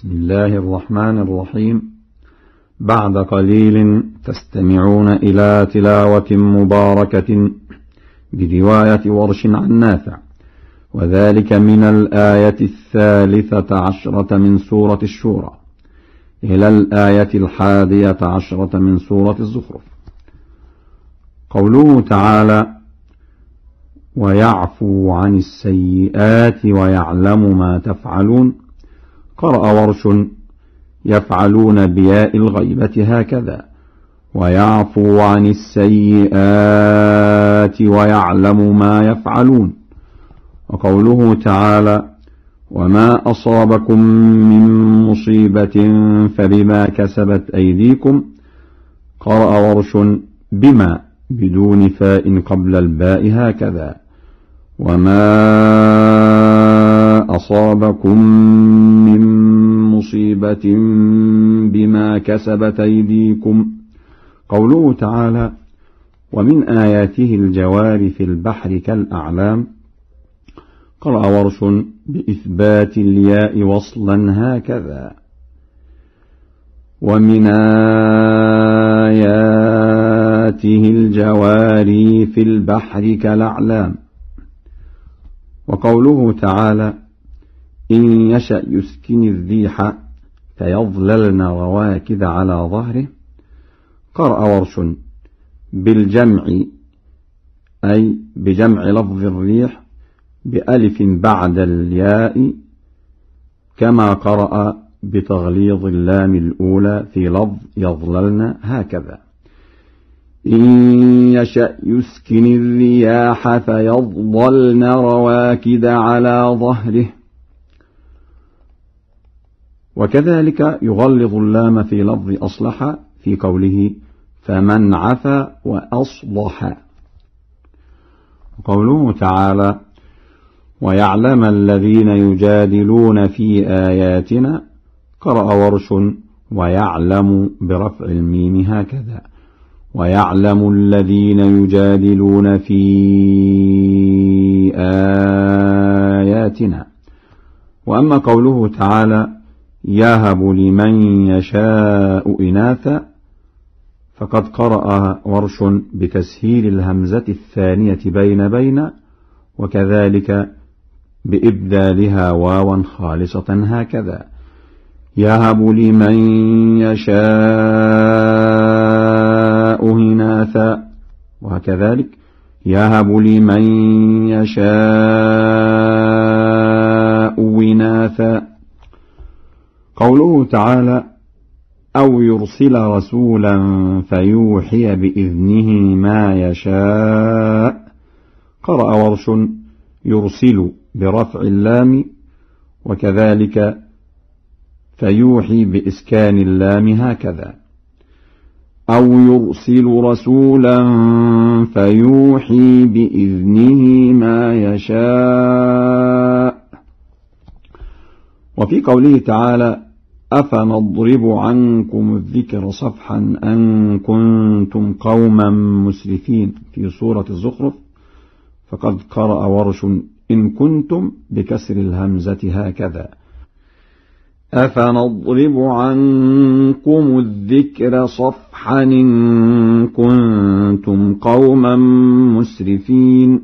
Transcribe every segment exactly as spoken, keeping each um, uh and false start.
بسم الله الرحمن الرحيم. بعد قليل تستمعون إلى تلاوة مباركة برواية ورش عن نافع، وذلك من الآية الثالثة عشرة من سورة الشورى إلى الآية الحادية عشرة من سورة الزخرف. قوله تعالى: ويعفو عن السيئات ويعلم ما تفعلون. قرأ ورش يفعلون بياء الغيبة هكذا: ويعفو عن السيئات ويعلم ما يفعلون. وقوله تعالى: وما أصابكم من مصيبة فبما كسبت أيديكم. قرأ ورش بما بدون فاء قبل الباء هكذا: وما أصابكم من مصيبة بما كسبت أيديكم. قوله تعالى: ومن آياته الجوار في البحر كالأعلام. قرأ ورش بإثبات الياء وصلا هكذا: ومن آياته الجوار في البحر كالأعلام. وقوله تعالى: إن يشأ يسكن الريح فيظللن رواكد على ظهره. قرأ ورش بالجمع، أي بجمع لفظ الريح بألف بعد الياء، كما قرأ بتغليظ اللام الأولى في لفظ يظللن هكذا: إن يشأ يسكن الرياح فيظللن رواكد على ظهره. وكذلك يغلظ اللام في لفظ أصلح في قوله: فمن عفا وأصلح. وقوله تعالى: ويعلم الذين يجادلون في آياتنا. قرأ ورش ويعلم برفع الميم هكذا: ويعلم الذين يجادلون في آياتنا. وأما قوله تعالى: يهب لمن يشاء إناثا، فقد قرأ ورش بتسهيل الهمزة الثانية بين بين، وكذلك بإبدالها واوا خالصة هكذا: يهب لمن يشاء إناثا. وكذلك يهب لمن يشاء إناثا. قوله تعالى: أو يرسل رسولا فيوحي بإذنه ما يشاء. قرأ ورش يرسل برفع اللام، وكذلك فيوحي بإسكان اللام هكذا: أو يرسل رسولا فيوحي بإذنه ما يشاء. وفي قوله تعالى: أفنضرب عنكم الذكر صفحا أن كنتم قوما مسرفين في سورة الزخرف، فقد قرأ ورش إن كنتم بكسر الهمزة هكذا: أفنضرب عنكم الذكر صفحا إن كنتم قوما مسرفين.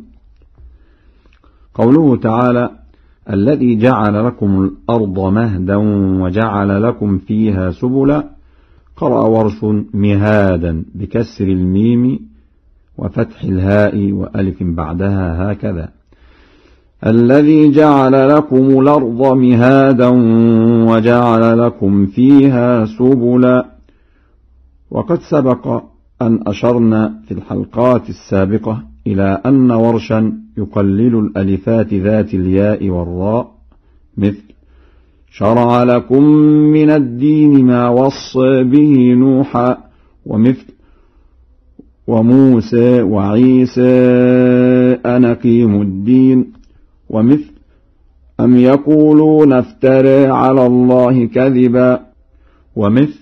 قوله تعالى: الذي جعل لكم الأرض مهدا وجعل لكم فيها سبلا. قرأ ورش مهادا بكسر الميم وفتح الهاء وألف بعدها هكذا: الذي جعل لكم الأرض مهادا وجعل لكم فيها سبلا. وقد سبق أن أشرنا في الحلقات السابقة إلى أن ورشا يقلل الألفات ذات الياء والراء، مثل: شرع لكم من الدين ما وصى به نوحا، ومثل: وموسى وعيسى أن أقيموا الدين، ومثل: أم يقولون افترى على الله كذبا، ومثل: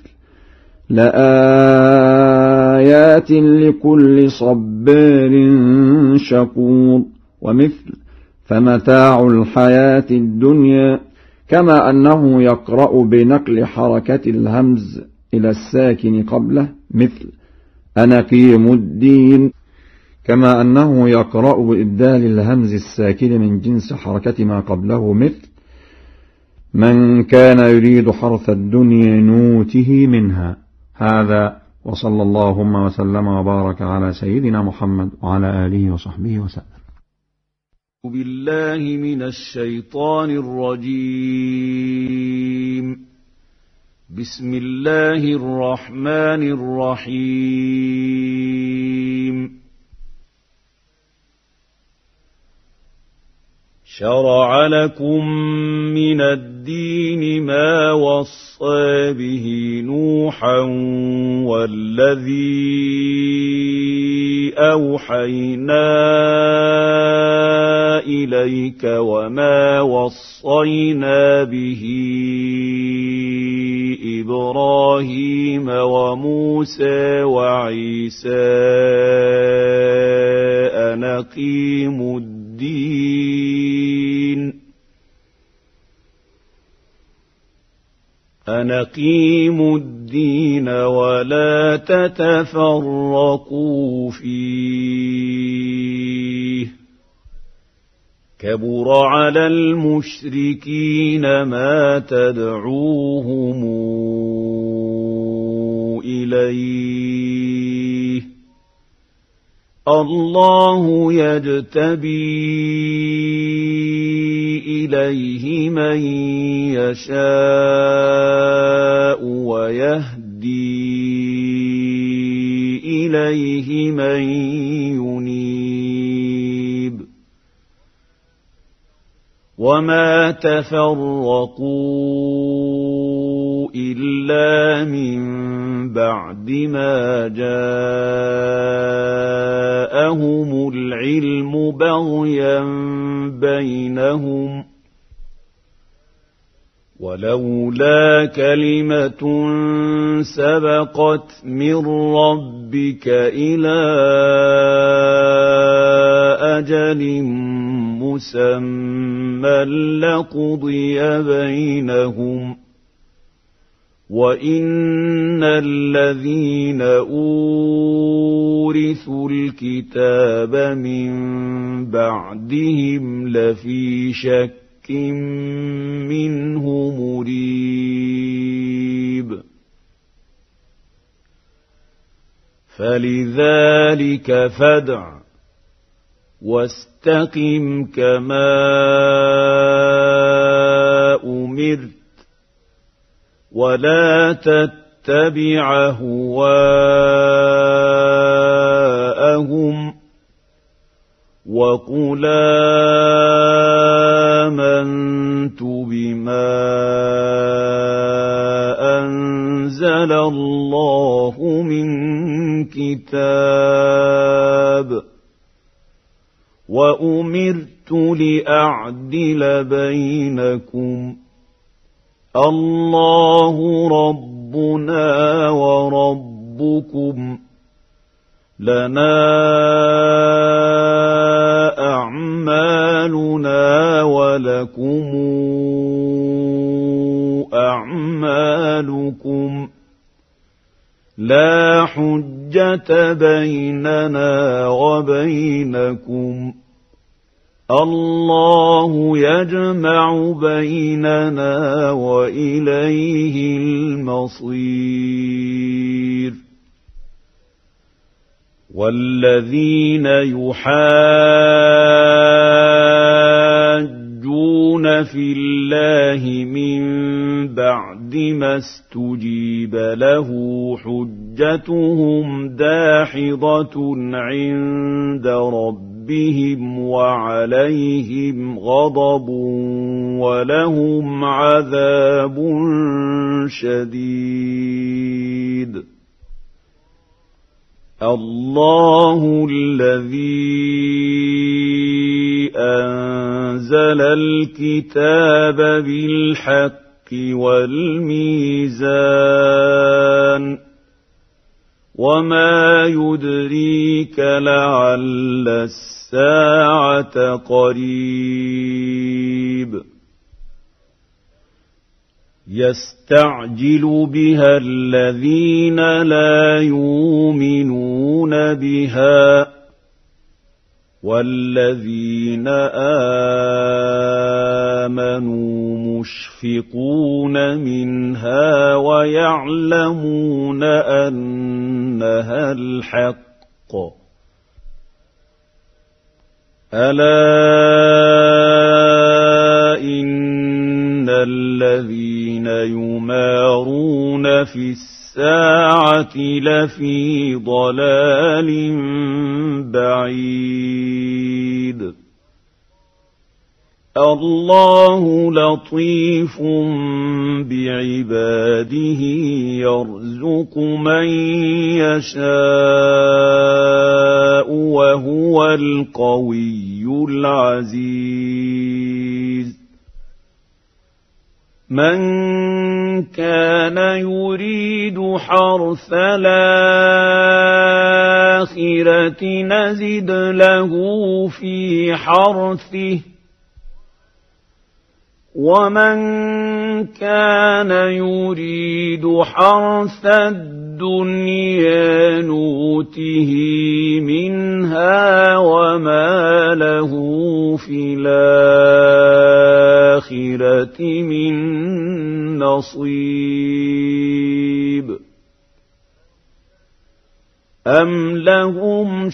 لآيات لكل صبار شكور، ومثل: فمتاع الحياة الدنيا كما أنه يقرأ بنقل حركة الهمز إلى الساكن قبله مثل أنقيم الدين، كما أنه يقرأ بإبدال الهمز الساكن من جنس حركة ما قبله مثل من كان يريد حرث الدنيا نوته منها. هذا وصلى اللهم وسلم وبارك على سيدنا محمد وعلى آله وصحبه وسلم. بالله من الشيطان الرجيم. بسم الله الرحمن الرحيم. شرع لكم من الدين ما وصى به نوحا والذي أوحينا إليك وما وصينا به إبراهيم وموسى وعيسى أن أقيموا الدين أن أقيموا الدين ولا تتفرقوا فيه كبر على المشركين ما تدعوهم إليه الله يجتبي إليه من يشاء ويهدي إليه من ينيب وما تفرقوا إلا من بعد ما جاءهم العلم بغيا بينهم ولولا كلمة سبقت من ربك إلى أجل مسمى لقضي بينهم وإن الذين أورثوا الكتاب من بعدهم لفي شك منه مريب فلذلك فادع واستقم كما أمرت ولا تتبع هواءهم وقل آمنت بما أنزل الله من كتاب وأمرت لأعدل بينكم الله ربنا وربكم لنا أعمالنا ولكم أعمالكم لا حجة بيننا وبينكم الله يجمع بيننا وإليه المصير والذين يحاجون في الله من بعد ما استجيب له حجتهم داحضة عند ربهم وعليهم غضب ولهم عذاب شديد الله الذي أنزل الكتاب بالحق والميزان وما يدريك لعل الساعة الساعة قريب. يستعجل بها الذين لا يؤمنون بها والذين آمنوا مشفقون منها ويعلمون أنها الحق ألا إن الذين يمارون في الساعة لفي ضلال بعيد الله لطيف بعباده يرزق من يشاء وهو القوي العزيز من كان يريد حرث الآخرة نزد له في حرثه ومن كان يريد حرث الدنيا نوته منها وما له في الآخرة من نصيب أم لهم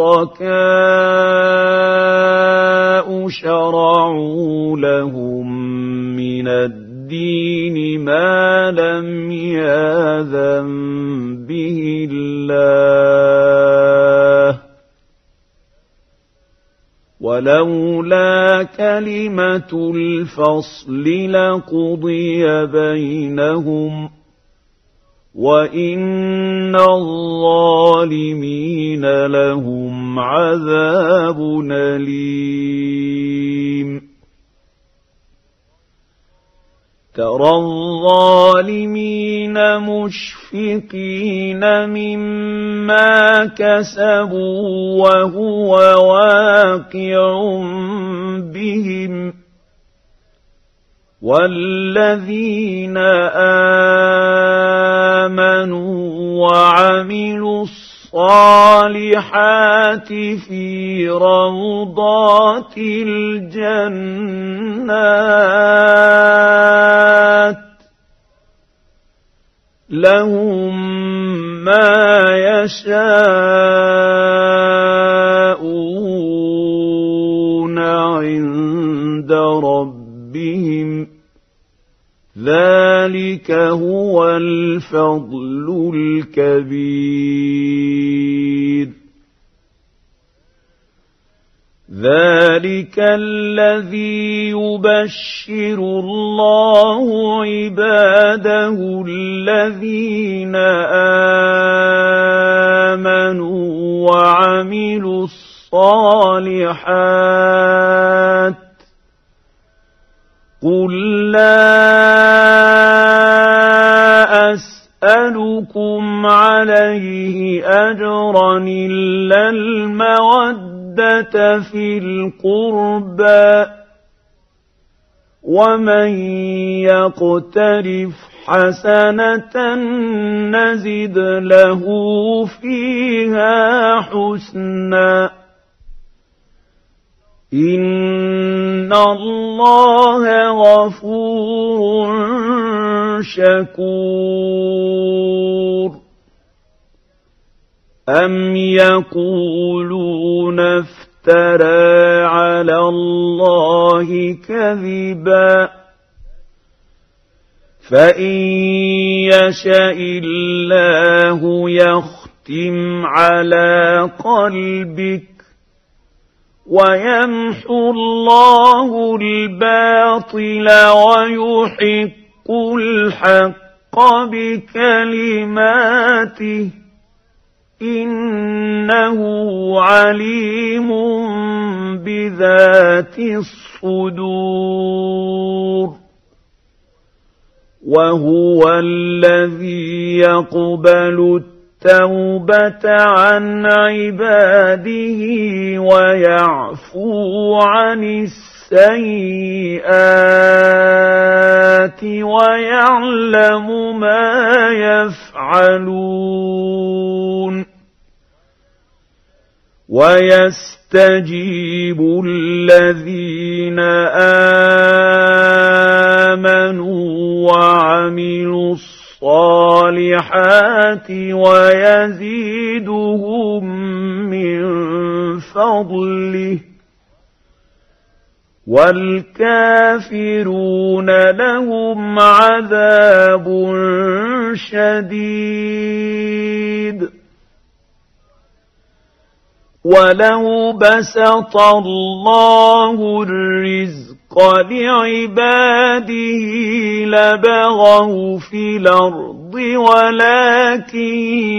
شركاء شرعوا لهم من الدين ما لم يأذن به الله ولولا كلمة الفصل لقضي بينهم وإن الظالمين لهم عذاب أليم ترى الظالمين مشفقين مما كسبوا وهو واقع بهم والذين آمنوا وعملوا الصالحات في روضات الجنات لهم ما يشاءون عند ربهم ذلك هو الفضل الكبير ذلك الذي يبشر الله عباده الذين آمنوا وعملوا الصالحات قل لا أسألكم عليه أجرا إلا المودة في القربى ومن يقترف حسنة نزد له فيها حسنا إن الله غفور شكور أم يقولون افترى على الله كذبا فإن يشاء الله يختم على قلبك ويمحو الله الباطل ويحق الحق بكلماته إنه عليم بذات الصدور وهو الذي يقبل التوبة عن عباده ويعفو عن السيئات ويعلم ما يفعلون ويستجيب الذين آمنوا وعملوا الصالحات ويزيدهم من فضله والكافرون لهم عذاب شديد ولو بسط الله الرزق لعباده لبغوا في الأرض ولكن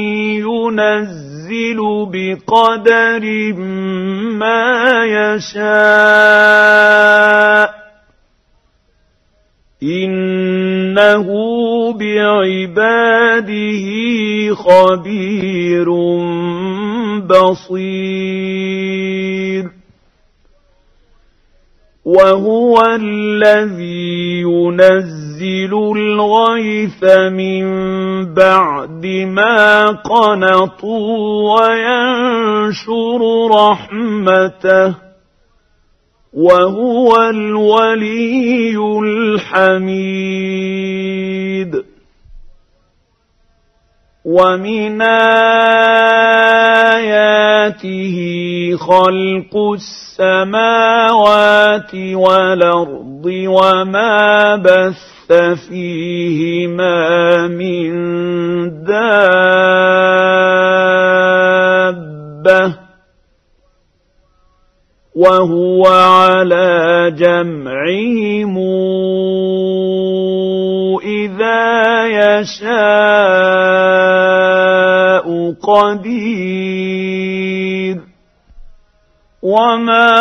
ينزل بقدر ما يشاء إنه بعباده خبير بصير وهو الذي ينزل الغيث من بعد ما قنطوا وينشر رحمته وهو الولي الحميد ومن آياته خلق السماوات والأرض وما بث فيهما من دابة وهو على جمعهم إذا يشاء قدير وما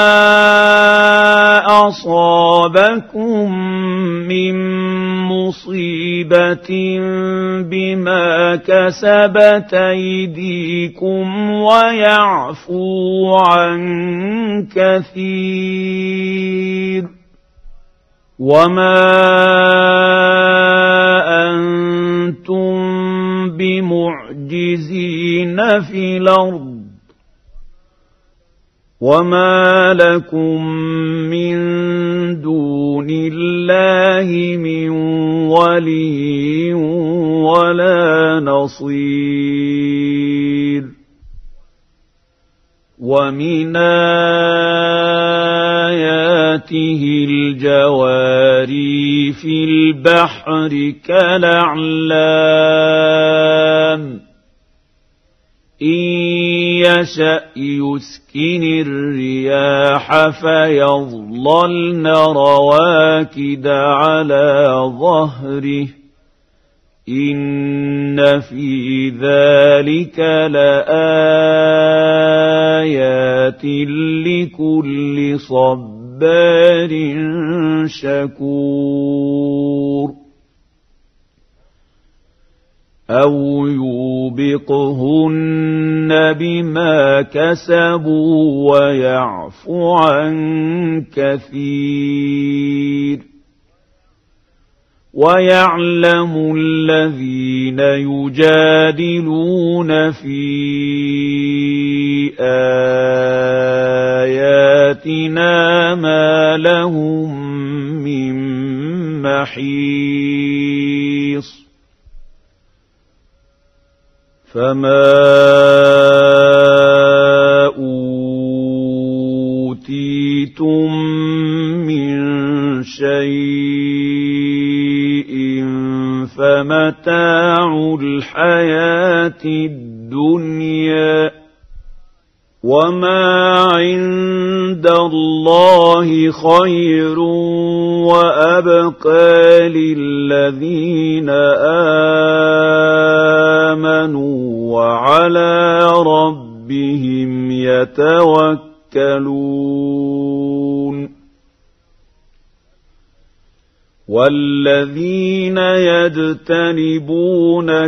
أصابكم من مصيبة بما كسبت أيديكم ويعفو عن كثير وما أنتم بمعجزين في الأرض وما لكم من دون الله من ولي ولا نصير ومن آياته الجواري في البحر كالأعلام إن يشأ يسكن الرياح فيظللن رواكد على ظهره إن في ذلك لآيات لكل صبار شكور أو يوبقهن بما كسبوا ويعفو عن كثير ويعلم الذين يجادلون في آياتنا ما لهم من محيص فما أوتيتم من شيء فمتاع الحياة الدنيا وما عند الله خير وأبقى للذين آمنوا وعلى ربهم يتوكلون والذين يجتنبون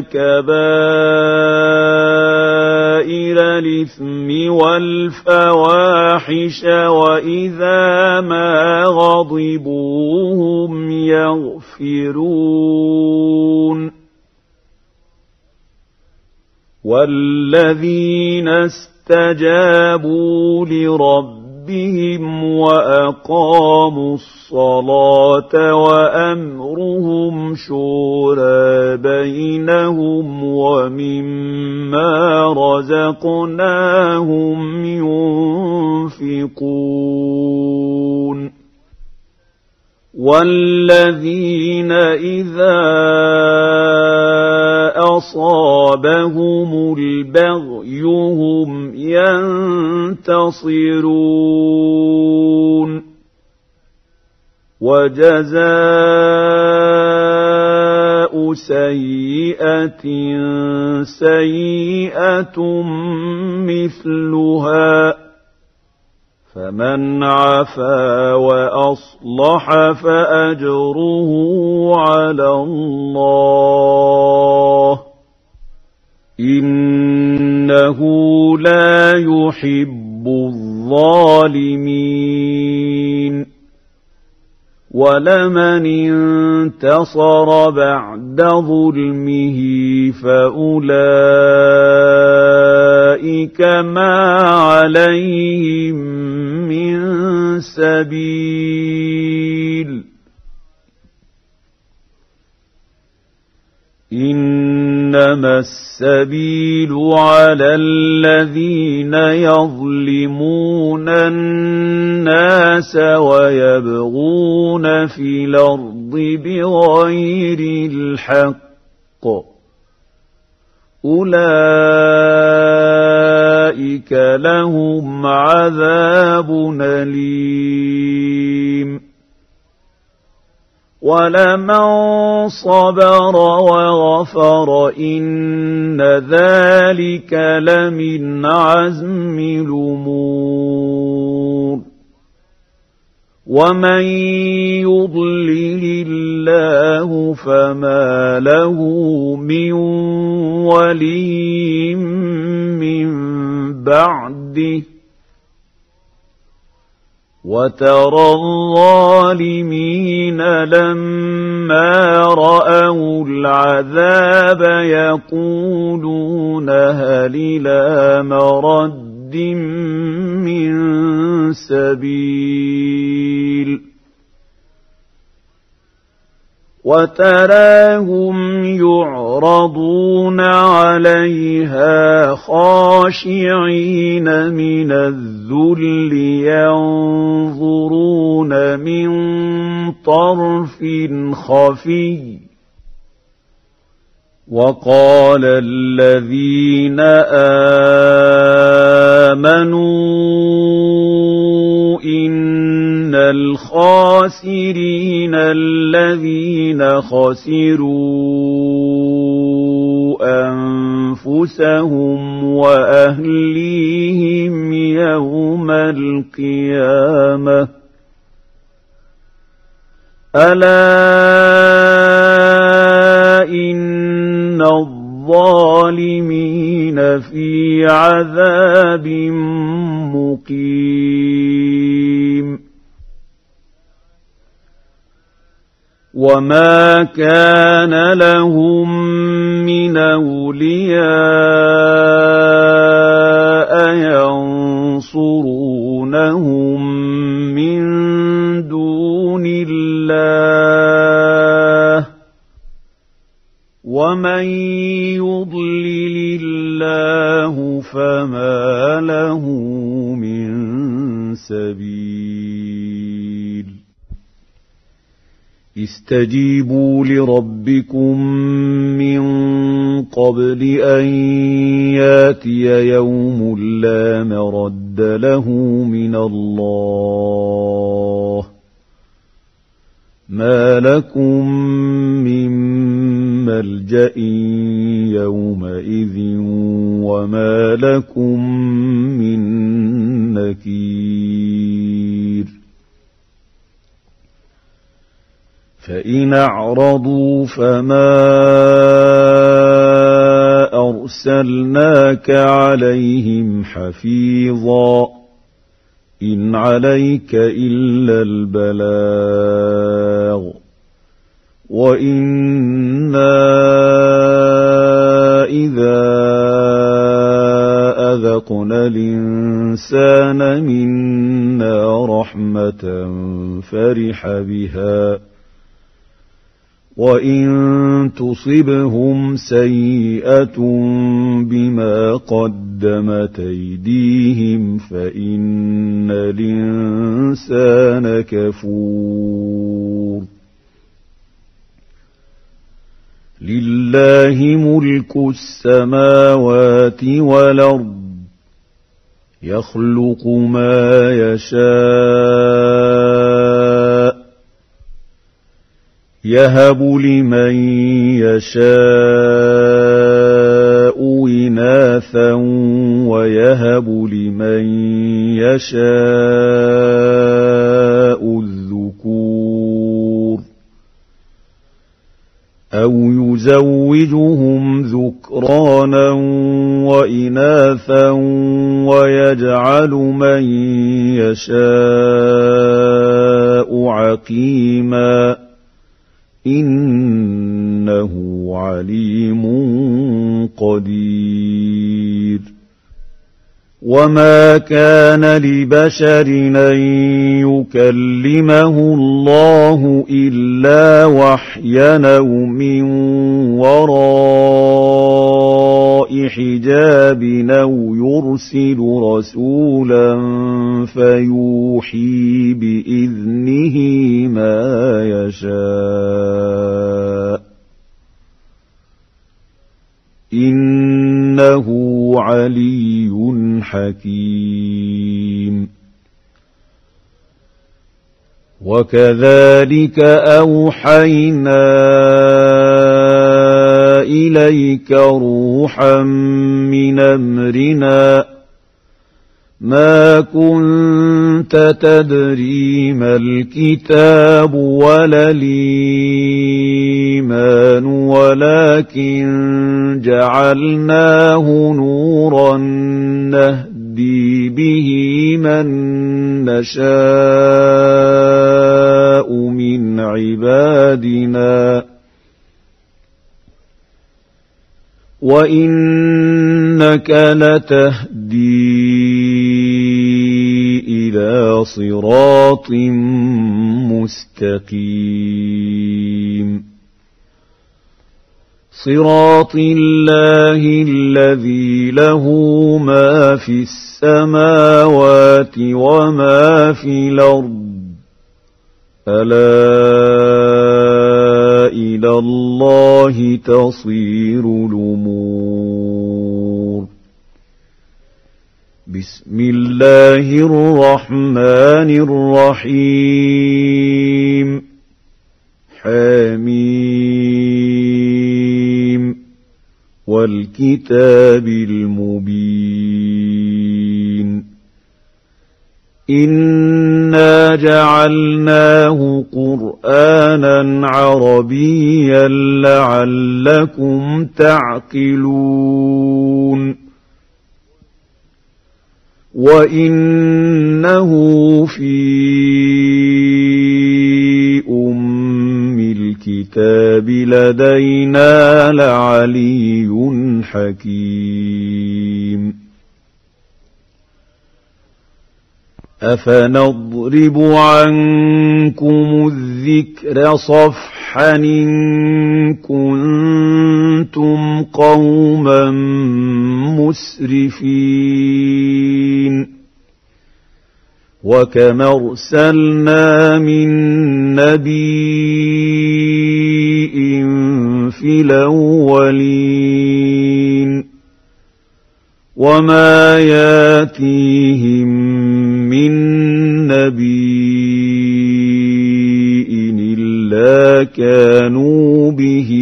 كبائر الإثم والفواحش وإذا ما يستغفرون والذين استجابوا لربهم وأقاموا الصلاة وأمرهم شورى بينهم ومما رزقناهم ينفقون والذين إذا أصابهم البغي هم ينتصرون وجزاء سيئة سيئة مثلها فمن عفا وأصلح فأجره على الله إنه لا يحب الظالمين ولمن انتصر بعد ظلمه فأولئك ما عليهم من سبيل إنما السبيل على الذين يظلمون الناس ويبغون في الأرض بغير الحق أولئك لهم عذاب أليم ولمن صبر وغفر إن ذلك لمن عزم الأمور ومن يضلل الله فما له من ولي من بعده وترى الظالمين لما رأوا العذاب يقولون هل إلى مرد من سبيل وتراهم يعرضون عليها خاشعين من الذل ينظرون من طرف خفي وقال الذين آمنوا إن الخاسرين الذين خسروا أنفسهم وأهليهم يوم القيامة ألا إن الظالمين في عذاب مقيم وما كان لهم من أولياء ينصرونهم من دون الله ومن يضلل الله فما له من سبيل استجيبوا لربكم من قبل أن ياتي يوم لا مرد له من الله ما لكم من ملجأ يومئذ وما لكم من نكير فإن أعرضوا فما أرسلناك عليهم حفيظا إن عليك إلا البلاغ وَإِنَّا إِذَا أَذَقْنَا الْإِنسَانَ مِنَّا رَحْمَةً فَرِحَ بِهَا وَإِن تُصِبْهُمْ سَيِّئَةٌ بِمَا قَدَّمَتْ أَيْدِيهِمْ فَإِنَّ الْإِنسَانَ كَفُورٌ لِلَّهِ مُلْكُ السَّمَاوَاتِ وَالْأَرْضِ يَخْلُقُ مَا يَشَاءُ يَهَبُ لِمَن يَشَاءُ إِنَاثًا وَيَهَبُ لِمَن يَشَاءُ الذُّكُورَ أَوْ يُزَوِّجُهُمْ ذُكْرَانًا وَإِنَاثًا وَيَجْعَلُ مَن يَشَاءُ عَقِيمًا إِنَّهُ عَلِيمٌ قَدِيرٌ وَمَا كَانَ لِبَشَرٍ أَن يُكَلِّمَهُ اللَّهُ إِلَّا وَحْيًا أَوْ مِن وَرَاءِ حِجَابٍ أَوْ يُرْسِلُ رَسُولًا فَيُوحِي بِإِذْنِهِ مَا يَشَاءُ إِنَّهُ عَلِيٌّ حَكِيمٌ وَكَذَلِكَ أَوْحَيْنَا إِلَيْكَ رُوحًا مِّنْ أَمْرِنَا مَا كُنتَ تَدْرِي مَا الْكِتَابُ وَلَا الْإِيمَانُ وَلَكِنْ جَعَلْنَاهُ نُورًا نَهْدِي بِهِ مَن نَّشَاءُ مِنْ عِبَادِنَا وَإِنَّكَ لَتَهْدِي إِلَى صِرَاطٍ مُسْتَقِيمٍ صِرَاطِ اللَّهِ الَّذِي لَهُ مَا فِي السَّمَاوَاتِ وَمَا فِي الْأَرْضِ أَلَا إِلَى اللَّهِ تَصِيرُ الْأُمُورُ بسم الله الرحمن الرحيم حميم والكتاب المبين إنا جعلناه قرآنا عربيا لعلكم تعقلون وإنه في أم الكتاب لدينا لعلي حكيم أفنضرب عنكم الذكر صفحا إن كنتم قوما مسرفين وكم أرسلنا من نبي في الأولين وما ياتيهم من نبي إلا كانوا به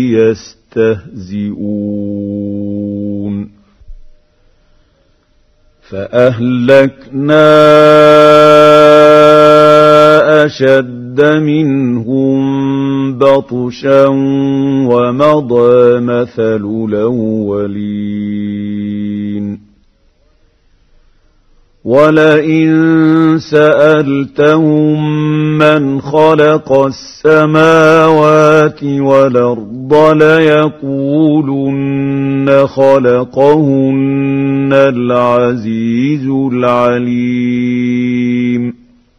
يستهزئون فأهلكنا أشد منهم بطشا ومضى مثل الأولين ولئن سألتهم من خلق السماوات والأرض ليقولن خلقهن العزيز العليم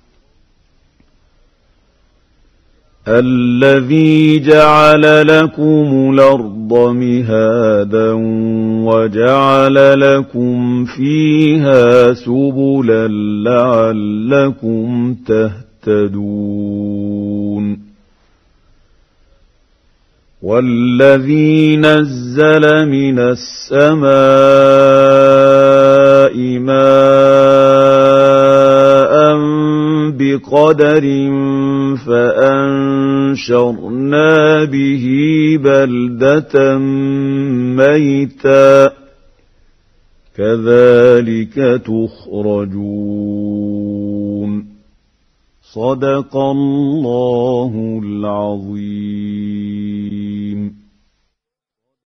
الذي جعل لكم الأرض مهادا وجعل لكم فيها سبلا لعلكم تهتدون والذي نزل من السماء ماء بقدر فأنشرنا به بلدة ميتا كذلك تخرجون صدق الله العظيم.